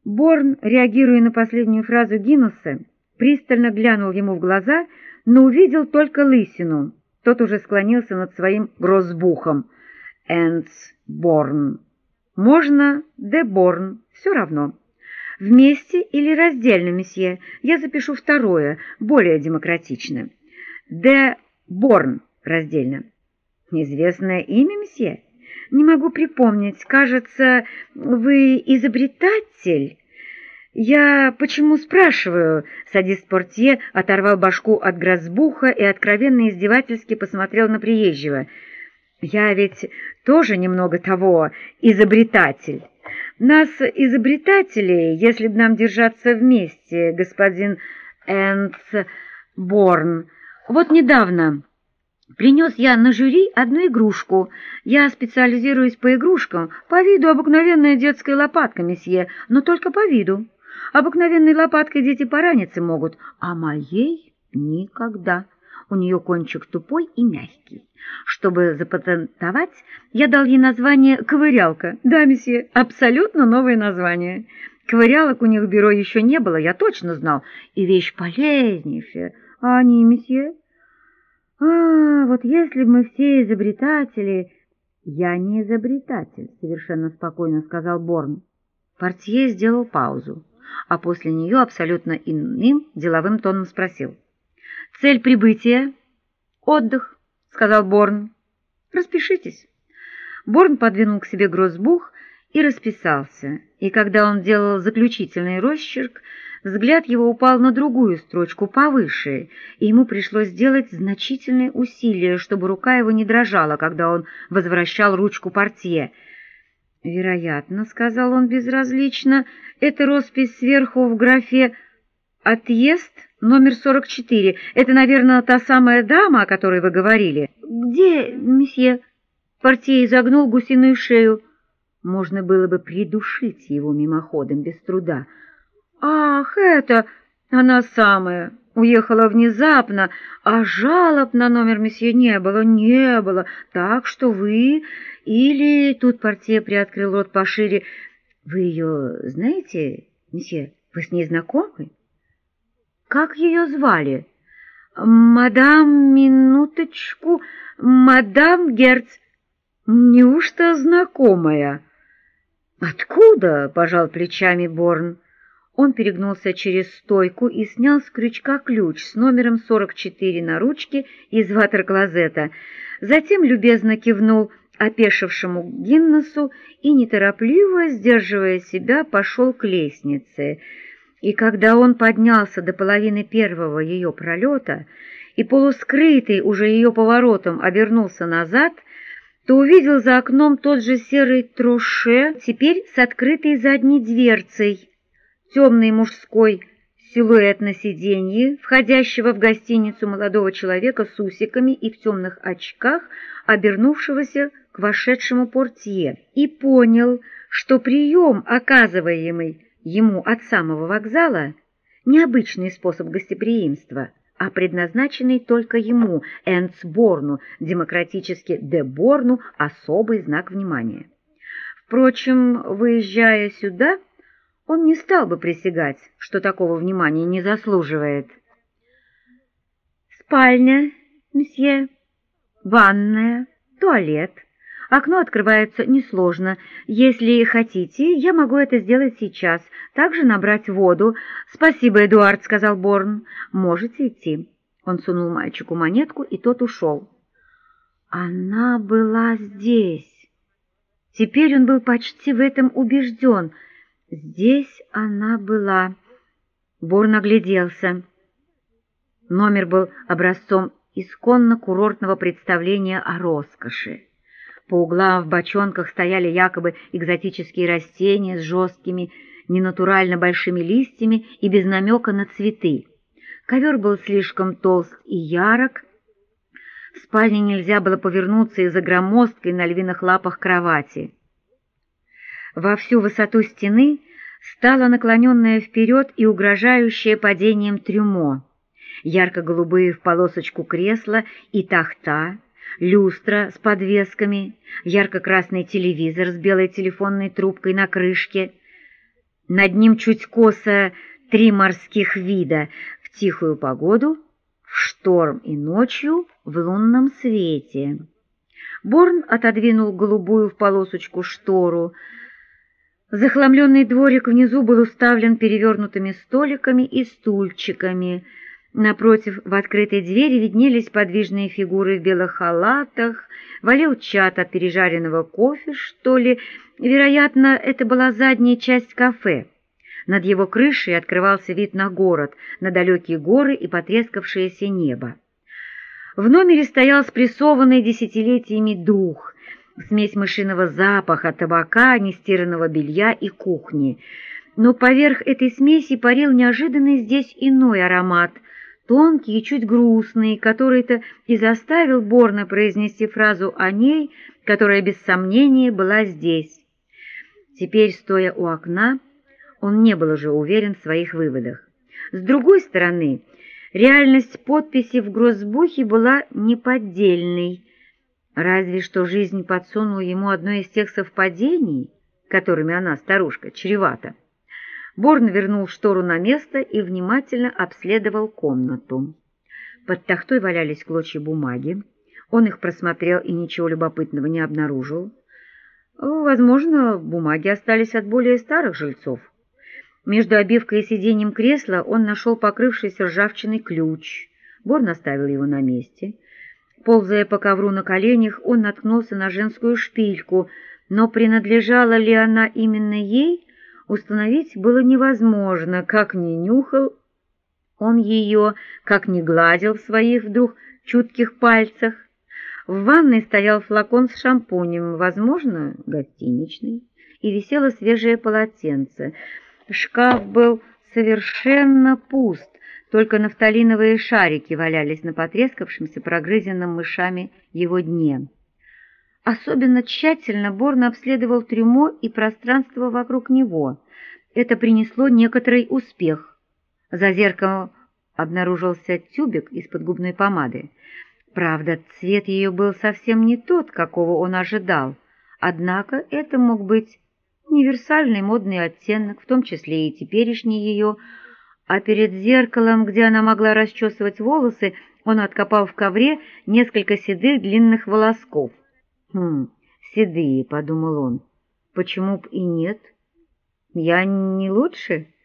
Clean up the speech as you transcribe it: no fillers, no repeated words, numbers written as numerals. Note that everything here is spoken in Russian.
Борн, реагируя на последнюю фразу Гиннесса, пристально глянул ему в глаза, но увидел только лысину. Тот уже склонился над своим грозбухом. «Энцборн». «Можно де Борн, все равно». «Вместе или раздельно, месье? Я запишу второе, более демократично». «Де Борн» раздельно. «Неизвестное имя, месье?» «Не могу припомнить. Кажется, вы изобретатель?» «Я почему спрашиваю?» Садист-портье оторвал башку от грозбуха и откровенно издевательски посмотрел на приезжего. «Я ведь тоже немного того, изобретатель. Нас, изобретателей, если б нам держаться вместе, господин Энцборн. Вот недавно принес я на жюри одну игрушку. Я специализируюсь по игрушкам, по виду обыкновенная детская лопатка, месье, но только по виду. Обыкновенной лопаткой дети пораниться могут, а моей никогда. У нее кончик тупой и мягкий. Чтобы запатентовать, я дал ей название «Ковырялка». Да, месье, абсолютно новое название. Ковырялок у них в бюро еще не было, я точно знал. И вещь полезнейшая. А они, месье? Вот если бы мы все изобретатели... Я не изобретатель, совершенно спокойно сказал Борн. Портье сделал паузу, а после нее абсолютно иным деловым тоном спросил. «Цель прибытия?» «Отдых», — сказал Борн. «Распишитесь». Борн подвинул к себе грозбух и расписался, и когда он делал заключительный росчерк, взгляд его упал на другую строчку повыше, и ему пришлось сделать значительные усилия, чтобы рука его не дрожала, когда он возвращал ручку портье. «Вероятно, — сказал он безразлично, — это роспись сверху в графе «Отъезд номер 44. Это, наверное, та самая дама, о которой вы говорили». «Где, месье?» Портье изогнул гусиную шею. Можно было бы придушить его мимоходом без труда. «Ах, это она самая! Уехала внезапно, а жалоб на номер месье не было. Так что вы или...» Тут портье приоткрыл рот пошире. «Вы ее знаете, месье? Вы с ней знакомы?» «Как ее звали?» «Мадам, минуточку, мадам Герц». «Неужто знакомая?» «Откуда?» — пожал плечами Борн. Он перегнулся через стойку и снял с крючка ключ с номером 44 на ручке из ватер-клозета. Затем любезно кивнул опешившему Гиннесу и, неторопливо, сдерживая себя, пошел к лестнице. И когда он поднялся до половины первого ее пролета и, полускрытый уже ее поворотом, обернулся назад, то увидел за окном тот же серый троше, теперь с открытой задней дверцей, темный мужской силуэт на сиденье, входящего в гостиницу молодого человека с усиками и в темных очках, обернувшегося к вошедшему портье, и понял, что прием, оказываемый ему от самого вокзала, необычный способ гостеприимства, а предназначенный только ему, Энцборну, демократически де Борну, особый знак внимания. Впрочем, выезжая сюда, он не стал бы присягать, что такого внимания не заслуживает. «Спальня, месье, ванная, туалет. Окно открывается несложно. Если хотите, я могу это сделать сейчас. Также набрать воду. Спасибо, Эдуард, — сказал Борн. Можете идти. Он сунул мальчику монетку, и тот ушел. Она была здесь. Теперь он был почти в этом убежден. Здесь она была. Борн огляделся. Номер был образцом исконно курортного представления о роскоши. По углам в бочонках стояли якобы экзотические растения с жесткими, ненатурально большими листьями и без намека на цветы. Ковер был слишком толст и ярок. В спальне нельзя было повернуться из-за громоздкой на львиных лапах кровати. Во всю высоту стены стало наклоненное вперед и угрожающее падением трюмо. Ярко-голубые в полосочку кресла и тахта, люстра с подвесками, ярко-красный телевизор с белой телефонной трубкой на крышке. Над ним чуть косо 3 морских вида в тихую погоду, в шторм и ночью в лунном свете. Борн отодвинул голубую в полосочку штору. Захламленный дворик внизу был уставлен перевернутыми столиками и стульчиками. Напротив, в открытой двери виднелись подвижные фигуры в белых халатах, валил чад от пережаренного кофе, что ли. Вероятно, это была задняя часть кафе. Над его крышей открывался вид на город, на далекие горы и потрескавшееся небо. В номере стоял спрессованный десятилетиями дух, смесь мышиного запаха, табака, нестиранного белья и кухни. Но поверх этой смеси парил неожиданный здесь иной аромат, тонкий и чуть грустный, который-то и заставил Борна произнести фразу о ней, которая без сомнения была здесь. Теперь, стоя у окна, он не был уже уверен в своих выводах. С другой стороны, реальность подписи в гроссбухе была неподдельной. Разве что жизнь подсунула ему одно из тех совпадений, которыми она, старушка, чревата. Борн вернул штору на место и внимательно обследовал комнату. Под тахтой валялись клочья бумаги. Он их просмотрел и ничего любопытного не обнаружил. Возможно, бумаги остались от более старых жильцов. Между обивкой и сиденьем кресла он нашел покрывшийся ржавчиной ключ. Борн оставил его на месте. Ползая по ковру на коленях, он наткнулся на женскую шпильку, но принадлежала ли она именно ей, установить было невозможно, как ни нюхал он ее, как ни гладил в своих вдруг чутких пальцах. В ванной стоял флакон с шампунем, возможно, гостиничный, и висело свежее полотенце. Шкаф был совершенно пуст, только нафталиновые шарики валялись на потрескавшемся, прогрызенном мышами его дне. Особенно тщательно Борн обследовал трюмо и пространство вокруг него. Это принесло некоторый успех. За зеркалом обнаружился тюбик из-под губной помады. Правда, цвет ее был совсем не тот, какого он ожидал, однако это мог быть универсальный модный оттенок, в том числе и теперешний ее, а перед зеркалом, где она могла расчесывать волосы, он откопал в ковре несколько седых длинных волосков. «Седые», — подумал он, — «почему б и нет? Я не лучше?»